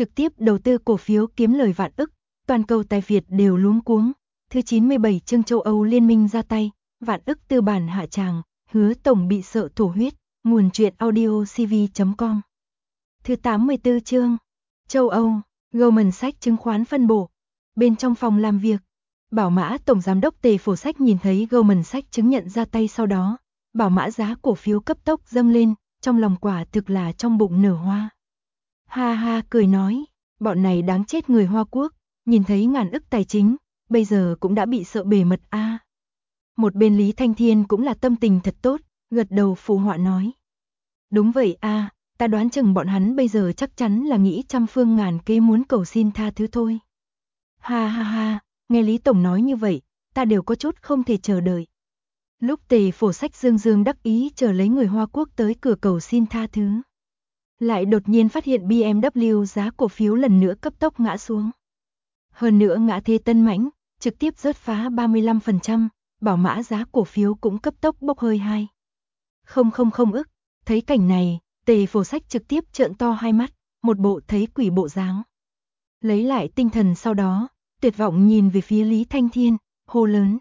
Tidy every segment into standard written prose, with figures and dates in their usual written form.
trực tiếp đầu tư cổ phiếu kiếm lời vạn ức, toàn cầu tài Việt đều luống cuống. Thứ 97 chương châu Âu liên minh ra tay, vạn ức tư bản hạ tràng, hứa tổng bị sợ thổ huyết, nguồn truyện audio cv.com. Thứ 84 chương, châu Âu, Goldman Sachs chứng khoán phân bổ. Bên trong phòng làm việc, Bảo Mã tổng giám đốc Tề Phổ Sách nhìn thấy Goldman Sachs chứng nhận ra tay sau đó, Bảo Mã giá cổ phiếu cấp tốc dâng lên, trong lòng quả thực là trong bụng nở hoa. Ha ha cười nói, bọn này đáng chết người Hoa Quốc, nhìn thấy ngàn ức tài chính, bây giờ cũng đã bị sợ bề mật a. Một bên Lý Thanh Thiên cũng là tâm tình thật tốt, gật đầu phụ họa nói. Đúng vậy a, ta đoán chừng bọn hắn bây giờ chắc chắn là nghĩ trăm phương ngàn kế muốn cầu xin tha thứ thôi. Ha ha ha, nghe Lý Tổng nói như vậy, ta đều có chút không thể chờ đợi. Lúc Tề Phổ Sách dương dương đắc ý chờ lấy người Hoa Quốc tới cửa cầu xin tha thứ, lại đột nhiên phát hiện BMW giá cổ phiếu lần nữa cấp tốc ngã xuống. Hơn nữa ngã thế tân mãnh, trực tiếp rớt phá 35%, Bảo Mã giá cổ phiếu cũng cấp tốc bốc hơi 2,000 ức. Thấy cảnh này, Tề Phổ Sách trực tiếp trợn to hai mắt, một bộ thấy quỷ bộ dáng. Lấy lại tinh thần sau đó, tuyệt vọng nhìn về phía Lý Thanh Thiên, hô lớn.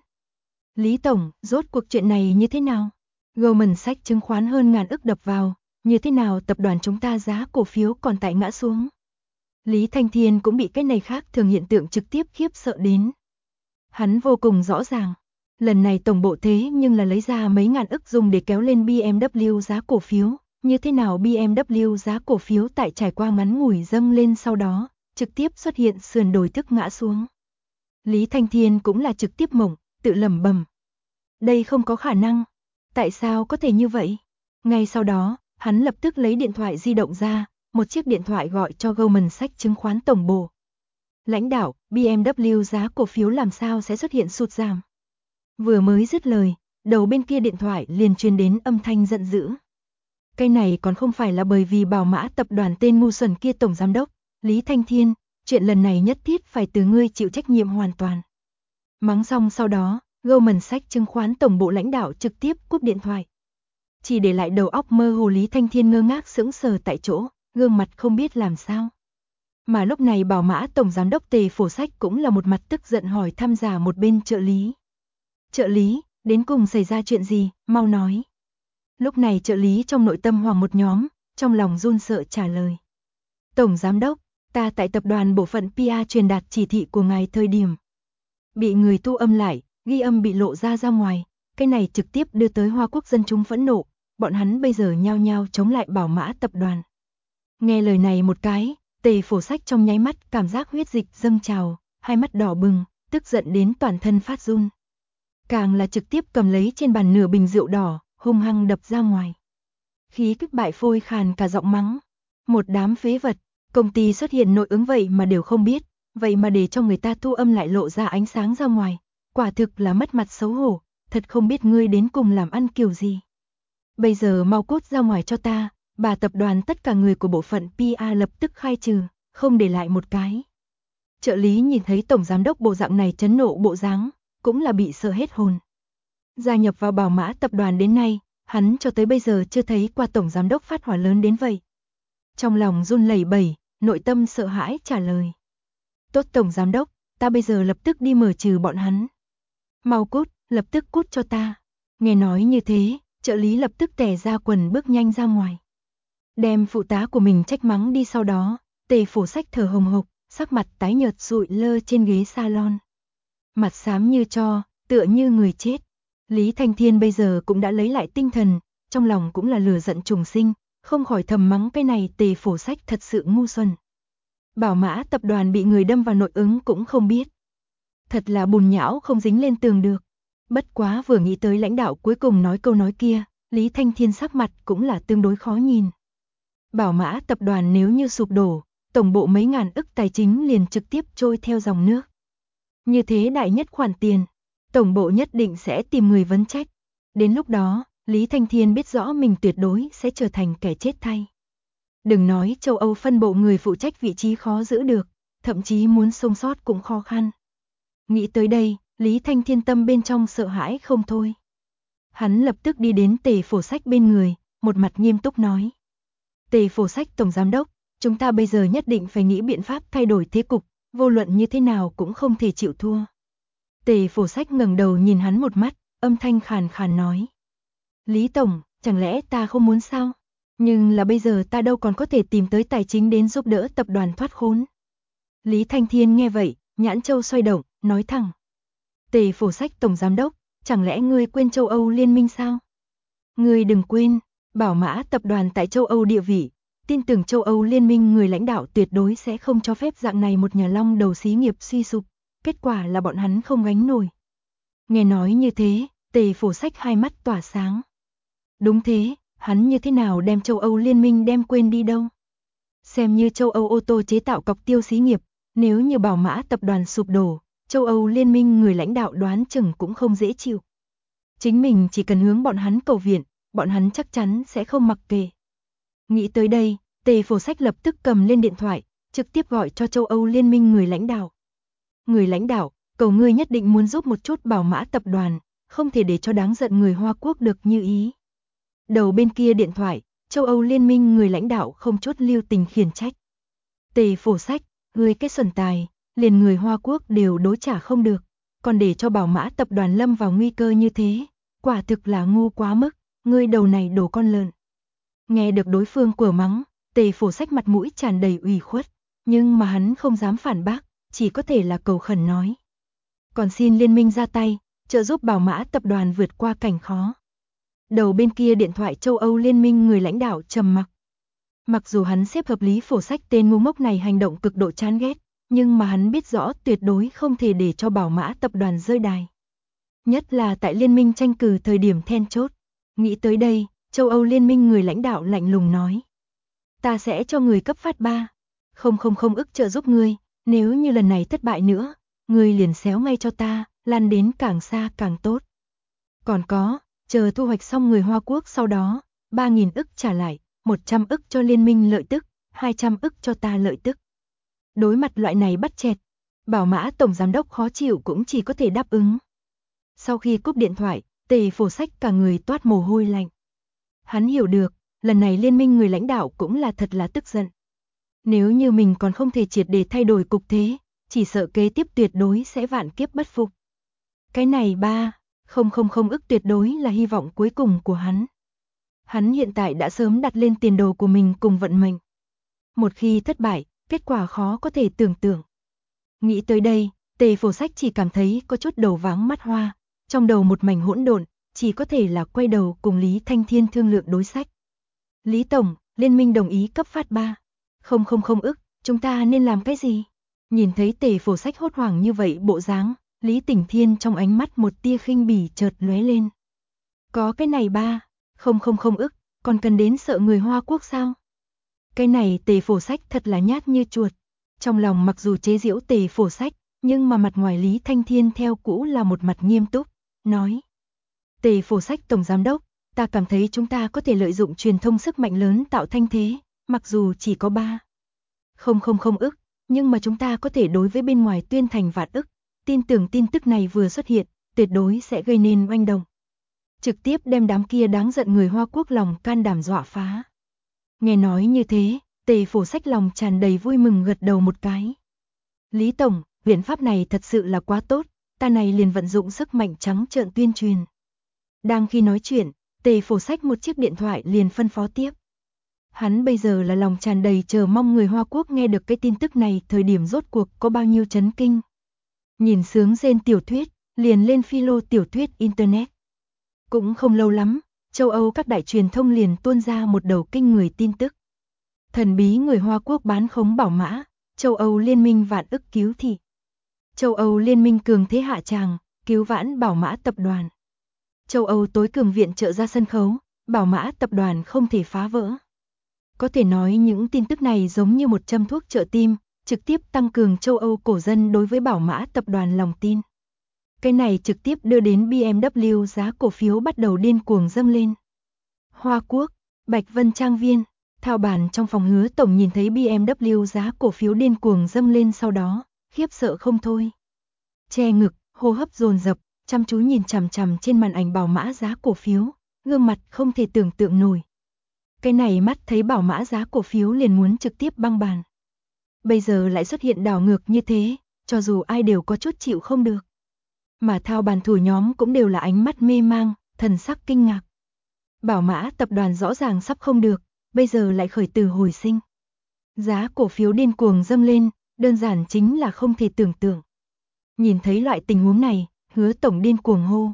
Lý Tổng, rốt cuộc chuyện này như thế nào? Goldman Sachs chứng khoán hơn ngàn ức đập vào, như thế nào tập đoàn chúng ta giá cổ phiếu còn tại ngã xuống? Lý Thanh Thiên cũng bị cái này khác thường hiện tượng trực tiếp khiếp sợ đến. Hắn vô cùng rõ ràng, lần này tổng bộ thế nhưng là lấy ra mấy ngàn ức dùng để kéo lên BMW giá cổ phiếu, như thế nào BMW giá cổ phiếu tại trải qua ngắn ngủi dâng lên sau đó, trực tiếp xuất hiện sườn đồi tức ngã xuống. Lý Thanh Thiên cũng là trực tiếp mộng, tự lẩm bẩm. Đây không có khả năng, tại sao có thể như vậy? Ngay sau đó, hắn lập tức lấy điện thoại di động ra, một chiếc điện thoại gọi cho Goldman Sachs chứng khoán tổng bộ. Lãnh đạo, BMW giá cổ phiếu làm sao sẽ xuất hiện sụt giảm? Vừa mới dứt lời, đầu bên kia điện thoại liền truyền đến âm thanh giận dữ. Cái này còn không phải là bởi vì Bảo Mã tập đoàn tên ngu xuẩn kia tổng giám đốc, Lý Thanh Thiên, chuyện lần này nhất thiết phải từ ngươi chịu trách nhiệm hoàn toàn. Mắng xong sau đó, Goldman Sachs chứng khoán tổng bộ lãnh đạo trực tiếp cúp điện thoại. Chỉ để lại đầu óc mơ hồ Lý Thanh Thiên ngơ ngác sững sờ tại chỗ, gương mặt không biết làm sao. Mà lúc này Bảo Mã tổng giám đốc Tề Phổ Sách cũng là một mặt tức giận hỏi thăm giả một bên trợ lý. Trợ lý, đến cùng xảy ra chuyện gì, mau nói. Lúc này trợ lý trong nội tâm hoảng một nhóm, trong lòng run sợ trả lời. Tổng giám đốc, ta tại tập đoàn bộ phận PR truyền đạt chỉ thị của ngài thời điểm. Bị người thu âm lại, ghi âm bị lộ ra ngoài, cái này trực tiếp đưa tới Hoa Quốc dân chúng phẫn nộ, bọn hắn bây giờ nhao nhao chống lại Bảo Mã tập đoàn. Nghe lời này một cái, Tề Phổ Sách trong nháy mắt cảm giác huyết dịch dâng trào, hai mắt đỏ bừng, tức giận đến toàn thân phát run. Càng là trực tiếp cầm lấy trên bàn nửa bình rượu đỏ, hung hăng đập ra ngoài. Khí kích bại phôi khàn cả giọng mắng. Một đám phế vật, công ty xuất hiện nội ứng vậy mà đều không biết, vậy mà để cho người ta thu âm lại lộ ra ánh sáng ra ngoài. Quả thực là mất mặt xấu hổ, thật không biết ngươi đến cùng làm ăn kiểu gì. Bây giờ mau cút ra ngoài cho ta, bà tập đoàn tất cả người của bộ phận PR lập tức khai trừ, không để lại một cái. Trợ lý nhìn thấy tổng giám đốc bộ dạng này chấn nộ bộ dáng, cũng là bị sợ hết hồn. Gia nhập vào Bảo Mã tập đoàn đến nay, hắn cho tới bây giờ chưa thấy qua tổng giám đốc phát hỏa lớn đến vậy. Trong lòng run lẩy bẩy, nội tâm sợ hãi trả lời. Tốt tổng giám đốc, ta bây giờ lập tức đi mở trừ bọn hắn. Mau cút, lập tức cút cho ta. Nghe nói như thế, trợ lý lập tức tè ra quần bước nhanh ra ngoài. Đem phụ tá của mình trách mắng đi sau đó, Tề Phổ Sách thở hồng hộc, sắc mặt tái nhợt sụi lơ trên ghế salon. Mặt xám như tro, tựa như người chết. Lý Thanh Thiên bây giờ cũng đã lấy lại tinh thần, trong lòng cũng là lửa giận trùng sinh, không khỏi thầm mắng cái này Tề Phổ Sách thật sự ngu xuẩn. Bảo Mã tập đoàn bị người đâm vào nội ứng cũng không biết. Thật là bùn nhão không dính lên tường được. Bất quá vừa nghĩ tới lãnh đạo cuối cùng nói câu nói kia, Lý Thanh Thiên sắc mặt cũng là tương đối khó nhìn. Bảo Mã tập đoàn nếu như sụp đổ, tổng bộ mấy ngàn ức tài chính liền trực tiếp trôi theo dòng nước. Như thế đại nhất khoản tiền, tổng bộ nhất định sẽ tìm người vấn trách. Đến lúc đó, Lý Thanh Thiên biết rõ mình tuyệt đối sẽ trở thành kẻ chết thay. Đừng nói châu Âu phân bộ người phụ trách vị trí khó giữ được, thậm chí muốn sống sót cũng khó khăn. Nghĩ tới đây, Lý Thanh Thiên tâm bên trong sợ hãi không thôi. Hắn lập tức đi đến Tề Phổ Sách bên người, một mặt nghiêm túc nói. Tề Phổ Sách tổng giám đốc, Chúng ta bây giờ nhất định phải nghĩ biện pháp thay đổi thế cục, vô luận như thế nào cũng không thể chịu thua. Tề Phổ Sách ngẩng đầu nhìn hắn một mắt, âm thanh khàn khàn nói. Lý Tổng, chẳng lẽ ta không muốn sao? Nhưng là bây giờ ta đâu còn có thể tìm tới tài chính đến giúp đỡ tập đoàn thoát khốn. Lý Thanh Thiên nghe vậy, nhãn châu xoay động, nói thẳng. Tề Phổ Sách Tổng Giám Đốc, chẳng lẽ ngươi quên châu Âu Liên minh sao? Ngươi đừng quên, Bảo Mã tập đoàn tại châu Âu địa vị, tin tưởng châu Âu Liên minh người lãnh đạo tuyệt đối sẽ không cho phép dạng này một nhà long đầu xí nghiệp suy sụp, kết quả là bọn hắn không gánh nổi. Nghe nói như thế, Tề Phổ Sách hai mắt tỏa sáng. Đúng thế, hắn như thế nào đem châu Âu Liên minh đem quên đi đâu? Xem như châu Âu ô tô chế tạo cọc tiêu xí nghiệp, nếu như Bảo Mã tập đoàn sụp đổ, châu Âu Liên minh người lãnh đạo đoán chừng cũng không dễ chịu. Chính mình chỉ cần hướng bọn hắn cầu viện, bọn hắn chắc chắn sẽ không mặc kệ. Nghĩ tới đây, Tề Phổ Sách lập tức cầm lên điện thoại, trực tiếp gọi cho châu Âu Liên minh người lãnh đạo. Người lãnh đạo, cầu ngươi nhất định muốn giúp một chút Bảo Mã tập đoàn, không thể để cho đáng giận người Hoa Quốc được như ý. Đầu bên kia điện thoại, châu Âu Liên minh người lãnh đạo không chút lưu tình khiển trách. Tề Phổ Sách, ngươi cái xuẩn tài, liền người Hoa Quốc đều đối trả không được, còn để cho Bảo Mã tập đoàn lâm vào nguy cơ như thế, quả thực là ngu quá mức, ngươi đầu này đổ con lợn. Nghe được đối phương của mắng, Tề Phổ Sách mặt mũi tràn đầy ủy khuất, nhưng mà hắn không dám phản bác, chỉ có thể là cầu khẩn nói. Còn xin liên minh ra tay, trợ giúp Bảo Mã tập đoàn vượt qua cảnh khó. Đầu bên kia điện thoại châu Âu Liên minh người lãnh đạo trầm mặc. Mặc dù hắn xếp hợp Lý Phổ Sách tên ngu ngốc này hành động cực độ chán ghét, nhưng mà hắn biết rõ tuyệt đối không thể để cho Bảo Mã tập đoàn rơi đài. Nhất là tại liên minh tranh cử thời điểm then chốt. Nghĩ tới đây, châu Âu Liên minh người lãnh đạo lạnh lùng nói. Ta sẽ cho người cấp phát 3,000 ức trợ giúp ngươi, nếu như lần này thất bại nữa, ngươi liền xéo ngay cho ta, lan đến càng xa càng tốt. Còn có, chờ thu hoạch xong người Hoa Quốc sau đó, 3.000 ức trả lại, 100 ức cho liên minh lợi tức, 200 ức cho ta lợi tức. Đối mặt loại này bắt chẹt, Bảo Mã tổng giám đốc khó chịu cũng chỉ có thể đáp ứng. Sau khi cúp điện thoại, Tề Phổ Sách cả người toát mồ hôi lạnh. Hắn hiểu được, lần này liên minh người lãnh đạo cũng là thật là tức giận. Nếu như mình còn không thể triệt để thay đổi cục thế, chỉ sợ kế tiếp tuyệt đối sẽ vạn kiếp bất phục. Cái này 3,000 ức tuyệt đối là hy vọng cuối cùng của hắn. Hắn hiện tại đã sớm đặt lên tiền đồ của mình cùng vận mệnh. Một khi thất bại, kết quả khó có thể tưởng tượng. Nghĩ tới đây, Tề Phổ Sách chỉ cảm thấy có chút đầu váng mắt hoa, trong đầu một mảnh hỗn độn, chỉ có thể là quay đầu cùng Lý Thanh Thiên thương lượng đối sách. Lý Tổng, liên minh đồng ý cấp phát 3,000 ức, chúng ta nên làm cái gì? Nhìn thấy Tề Phổ Sách hốt hoảng như vậy bộ dáng, Lý Tỉnh Thiên trong ánh mắt một tia khinh bỉ chợt lóe lên. Có cái này 3,000 ức, còn cần đến sợ người Hoa Quốc sao? Cái này Tề Phổ Sách thật là nhát như chuột. Trong lòng mặc dù chế giễu Tề Phổ Sách, nhưng mà mặt ngoài Lý Thanh Thiên theo cũ là một mặt nghiêm túc, nói. Tề Phổ Sách Tổng Giám Đốc, ta cảm thấy chúng ta có thể lợi dụng truyền thông sức mạnh lớn tạo thanh thế, mặc dù chỉ có 3,000 ức, nhưng mà chúng ta có thể đối với bên ngoài tuyên thành vạn ức, tin tưởng tin tức này vừa xuất hiện, tuyệt đối sẽ gây nên oanh động. Trực tiếp đem đám kia đáng giận người Hoa Quốc lòng can đảm dọa phá. Nghe nói như thế, Tề Phổ Sách lòng tràn đầy vui mừng gật đầu một cái. Lý Tổng, biện pháp này thật sự là quá tốt, ta này liền vận dụng sức mạnh trắng trợn tuyên truyền. Đang khi nói chuyện, Tề Phổ Sách một chiếc điện thoại liền phân phó tiếp. Hắn bây giờ là lòng tràn đầy chờ mong người Hoa Quốc nghe được cái tin tức này thời điểm rốt cuộc có bao nhiêu chấn kinh. Nhìn sướng rên tiểu thuyết, liền lên philo tiểu thuyết Internet. Cũng không lâu lắm, châu Âu các đại truyền thông liền tuôn ra một đầu kinh người tin tức. Thần bí người Hoa Quốc bán khống Bảo Mã, châu Âu liên minh vạn ức cứu thị. Châu Âu liên minh cường thế hạ tràng, cứu vãn Bảo Mã tập đoàn. Châu Âu tối cường viện trợ ra sân khấu, Bảo Mã tập đoàn không thể phá vỡ. Có thể nói những tin tức này giống như một châm thuốc trợ tim, trực tiếp tăng cường châu Âu cổ dân đối với Bảo Mã tập đoàn lòng tin. Cái này trực tiếp đưa đến BMW giá cổ phiếu bắt đầu điên cuồng dâng lên. Hoa Quốc, Bạch Vân Trang Viên, thao bản trong phòng Hứa Tổng nhìn thấy BMW giá cổ phiếu điên cuồng dâng lên sau đó, khiếp sợ không thôi. Che ngực, hô hấp dồn dập, chăm chú nhìn chằm chằm trên màn ảnh Bảo Mã giá cổ phiếu, gương mặt không thể tưởng tượng nổi. Cái này mắt thấy Bảo Mã giá cổ phiếu liền muốn trực tiếp băng bàn. Bây giờ lại xuất hiện đảo ngược như thế, cho dù ai đều có chút chịu không được. Mà thao bàn thủ nhóm cũng đều là ánh mắt mê mang, thần sắc kinh ngạc. Bảo Mã tập đoàn rõ ràng sắp không được, bây giờ lại khởi tử hồi sinh. Giá cổ phiếu điên cuồng dâng lên, đơn giản chính là không thể tưởng tượng. Nhìn thấy loại tình huống này, Hứa tổng điên cuồng hô.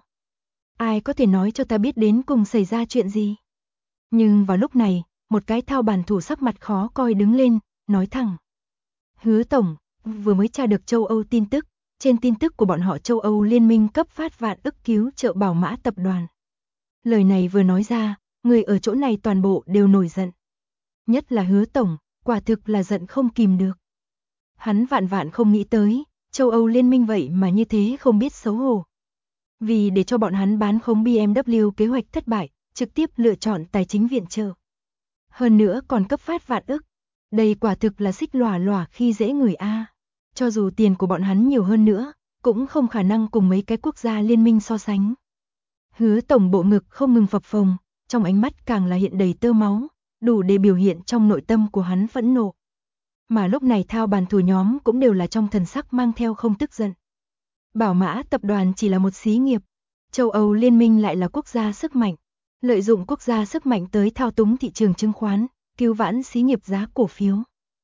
Ai có thể nói cho ta biết đến cùng xảy ra chuyện gì? Nhưng vào lúc này, một cái thao bàn thủ sắc mặt khó coi đứng lên, nói thẳng. Hứa tổng, vừa mới tra được châu Âu tin tức, trên tin tức của bọn họ châu Âu liên minh cấp phát vạn ức cứu trợ Bảo Mã tập đoàn. Lời này vừa nói ra, người ở chỗ này toàn bộ đều nổi giận. Nhất là Hứa tổng, quả thực là giận không kìm được. Hắn vạn vạn không nghĩ tới, châu Âu liên minh vậy mà như thế không biết xấu hổ. Vì để cho bọn hắn bán khống BMW kế hoạch thất bại, trực tiếp lựa chọn tài chính viện trợ. Hơn nữa còn cấp phát vạn ức. Đây quả thực là xích lòa lòa khi dễ người A. Cho dù tiền của bọn hắn nhiều hơn nữa, cũng không khả năng cùng mấy cái quốc gia liên minh so sánh. Hứa tổng bộ ngực không ngừng phập phồng, trong ánh mắt càng là hiện đầy tơ máu, đủ để biểu hiện trong nội tâm của hắn phẫn nộ. Mà lúc này thao bàn thủ nhóm cũng đều là trong thần sắc mang theo không tức giận. Bảo Mã tập đoàn chỉ là một xí nghiệp, châu Âu liên minh lại là quốc gia sức mạnh, lợi dụng quốc gia sức mạnh tới thao túng thị trường chứng khoán, cứu vãn xí nghiệp giá cổ phiếu.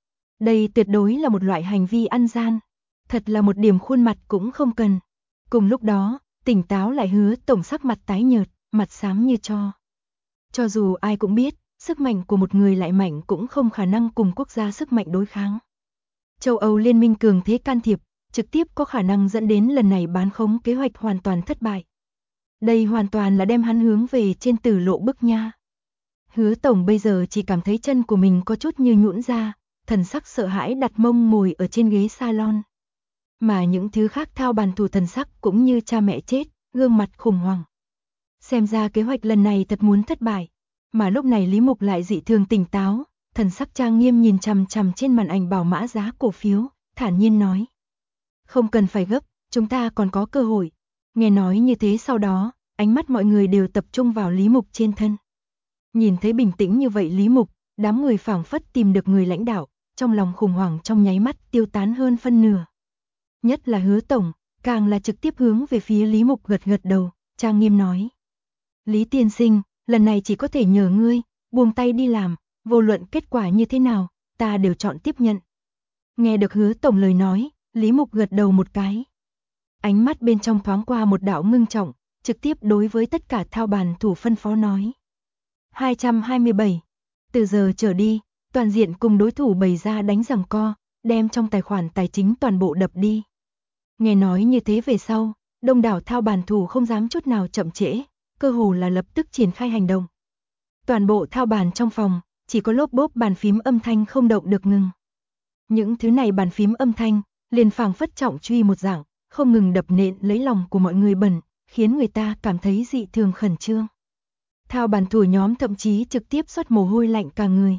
Đây tuyệt đối là một loại hành vi ăn gian, thật là một điểm khuôn mặt cũng không cần. Cùng lúc đó, tỉnh táo lại Hứa tổng sắc mặt tái nhợt, mặt xám như tro. Cho dù ai cũng biết, sức mạnh của một người lại mạnh cũng không khả năng cùng quốc gia sức mạnh đối kháng. Châu Âu liên minh cường thế can thiệp, trực tiếp có khả năng dẫn đến lần này bán khống kế hoạch hoàn toàn thất bại. Đây hoàn toàn là đem hắn hướng về trên tử lộ bức nha. Hứa tổng bây giờ chỉ cảm thấy chân của mình có chút như nhũn ra, thần sắc sợ hãi đặt mông ngồi ở trên ghế salon. Mà những thứ khác thao bàn thủ thần sắc cũng như cha mẹ chết, gương mặt khủng hoảng. Xem ra kế hoạch lần này thật muốn thất bại. Mà lúc này Lý Mục lại dị thường tỉnh táo, thần sắc trang nghiêm nhìn chằm chằm trên màn ảnh Bảo Mã giá cổ phiếu, thản nhiên nói. Không cần phải gấp, chúng ta còn có cơ hội. Nghe nói như thế sau đó, ánh mắt mọi người đều tập trung vào Lý Mục trên thân. Nhìn thấy bình tĩnh như vậy Lý Mục, đám người phảng phất tìm được người lãnh đạo, trong lòng khủng hoảng trong nháy mắt tiêu tán hơn phân nửa. Nhất là Hứa tổng, càng là trực tiếp hướng về phía Lý Mục gật gật đầu, trang nghiêm nói. Lý tiên sinh, lần này chỉ có thể nhờ ngươi, buông tay đi làm, vô luận kết quả như thế nào, ta đều chọn tiếp nhận. Nghe được Hứa tổng lời nói, Lý Mục gật đầu một cái. Ánh mắt bên trong thoáng qua một đạo ngưng trọng, trực tiếp đối với tất cả thao bàn thủ phân phó nói. 227. Từ giờ trở đi, toàn diện cùng đối thủ bày ra đánh giằng co, đem trong tài khoản tài chính toàn bộ đập đi. Nghe nói như thế về sau, đông đảo thao bàn thủ không dám chút nào chậm trễ, cơ hồ là lập tức triển khai hành động. Toàn bộ thao bàn trong phòng, chỉ có lốp bốp bàn phím âm thanh không động được ngừng. Những thứ này bàn phím âm thanh, liền phảng phất trọng truy một dạng, không ngừng đập nện lấy lòng của mọi người bẩn, khiến người ta cảm thấy dị thường khẩn trương. Thao bàn thủ nhóm thậm chí trực tiếp xuất mồ hôi lạnh cả người.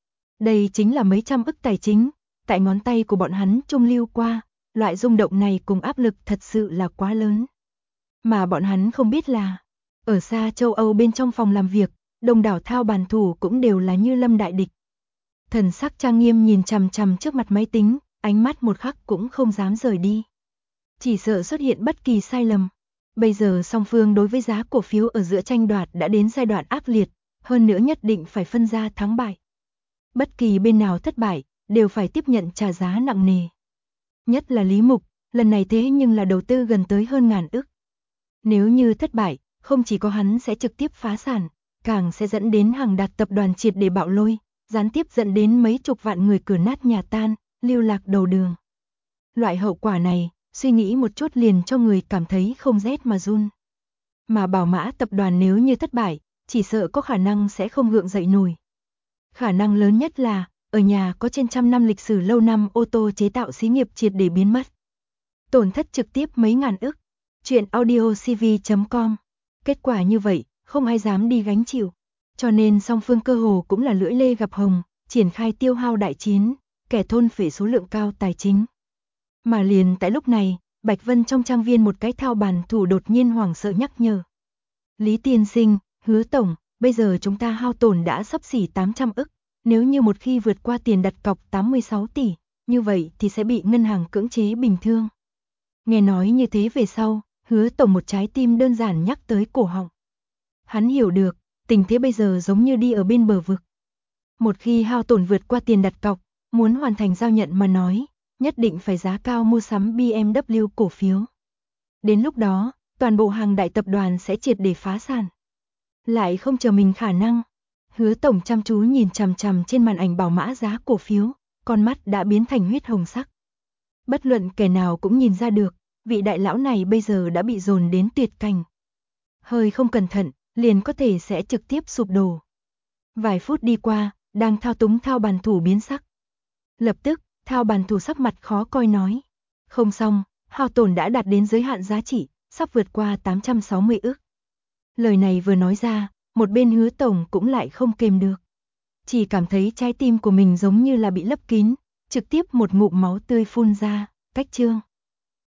Đây chính là mấy trăm ức tài chính, tại ngón tay của bọn hắn trung lưu qua, loại rung động này cùng áp lực thật sự là quá lớn. Mà bọn hắn không biết là, ở xa châu Âu bên trong phòng làm việc, đông đảo thao bàn thủ cũng đều là như lâm đại địch. Thần sắc trang nghiêm nhìn chằm chằm trước mặt máy tính, ánh mắt một khắc cũng không dám rời đi. Chỉ sợ xuất hiện bất kỳ sai lầm. Bây giờ song phương đối với giá cổ phiếu ở giữa tranh đoạt đã đến giai đoạn ác liệt, hơn nữa nhất định phải phân ra thắng bại. Bất kỳ bên nào thất bại, đều phải tiếp nhận trả giá nặng nề. Nhất là Lý Mục, lần này thế nhưng là đầu tư gần tới hơn ngàn ức. Nếu như thất bại, không chỉ có hắn sẽ trực tiếp phá sản, càng sẽ dẫn đến hàng đạt tập đoàn triệt để bạo lôi, gián tiếp dẫn đến mấy chục vạn người cửa nát nhà tan, lưu lạc đầu đường. Loại hậu quả này, suy nghĩ một chút liền cho người cảm thấy không rét mà run. Mà Bảo Mã tập đoàn nếu như thất bại, chỉ sợ có khả năng sẽ không gượng dậy nổi. Khả năng lớn nhất là, ở nhà có trên trăm năm lịch sử lâu năm ô tô chế tạo xí nghiệp triệt để biến mất. Tổn thất trực tiếp mấy ngàn ức. Chuyện audiocv.com. Kết quả như vậy, không ai dám đi gánh chịu. Cho nên song phương cơ hồ cũng là lưỡi lê gặp hồng, triển khai tiêu hao đại chiến, kẻ thôn phệ số lượng cao tài chính. Mà liền tại lúc này, Bạch Vân trong trang viên một cái thao bàn thủ đột nhiên hoảng sợ nhắc nhở. Lý tiên sinh, Hứa tổng, bây giờ chúng ta hao tổn đã xấp xỉ 800 ức, nếu như một khi vượt qua tiền đặt cọc 86 tỷ, như vậy thì sẽ bị ngân hàng cưỡng chế bình thương. Nghe nói như thế về sau, Hứa tổng một trái tim đơn giản nhắc tới cổ họng. Hắn hiểu được, tình thế bây giờ giống như đi ở bên bờ vực. Một khi hao tổn vượt qua tiền đặt cọc, muốn hoàn thành giao nhận mà nói, nhất định phải giá cao mua sắm BMW cổ phiếu. Đến lúc đó, toàn bộ hàng đại tập đoàn sẽ triệt để phá sản. Lại không chờ mình khả năng. Hứa tổng chăm chú nhìn chằm chằm trên màn ảnh bảo mã giá cổ phiếu, con mắt đã biến thành huyết hồng sắc. Bất luận kẻ nào cũng nhìn ra được, vị đại lão này bây giờ đã bị dồn đến tuyệt cảnh. Hơi không cẩn thận, liền có thể sẽ trực tiếp sụp đổ. Vài phút đi qua, đang thao túng Thao Bàn Thủ biến sắc. Lập tức, Thao Bàn Thủ sắc mặt khó coi nói. Không xong, hao tổn đã đạt đến giới hạn giá trị, sắp vượt qua 860 ức. Lời này vừa nói ra, một bên Hứa tổng cũng lại không kềm được. Chỉ cảm thấy trái tim của mình giống như là bị lấp kín, trực tiếp một ngụm máu tươi phun ra, cách chương.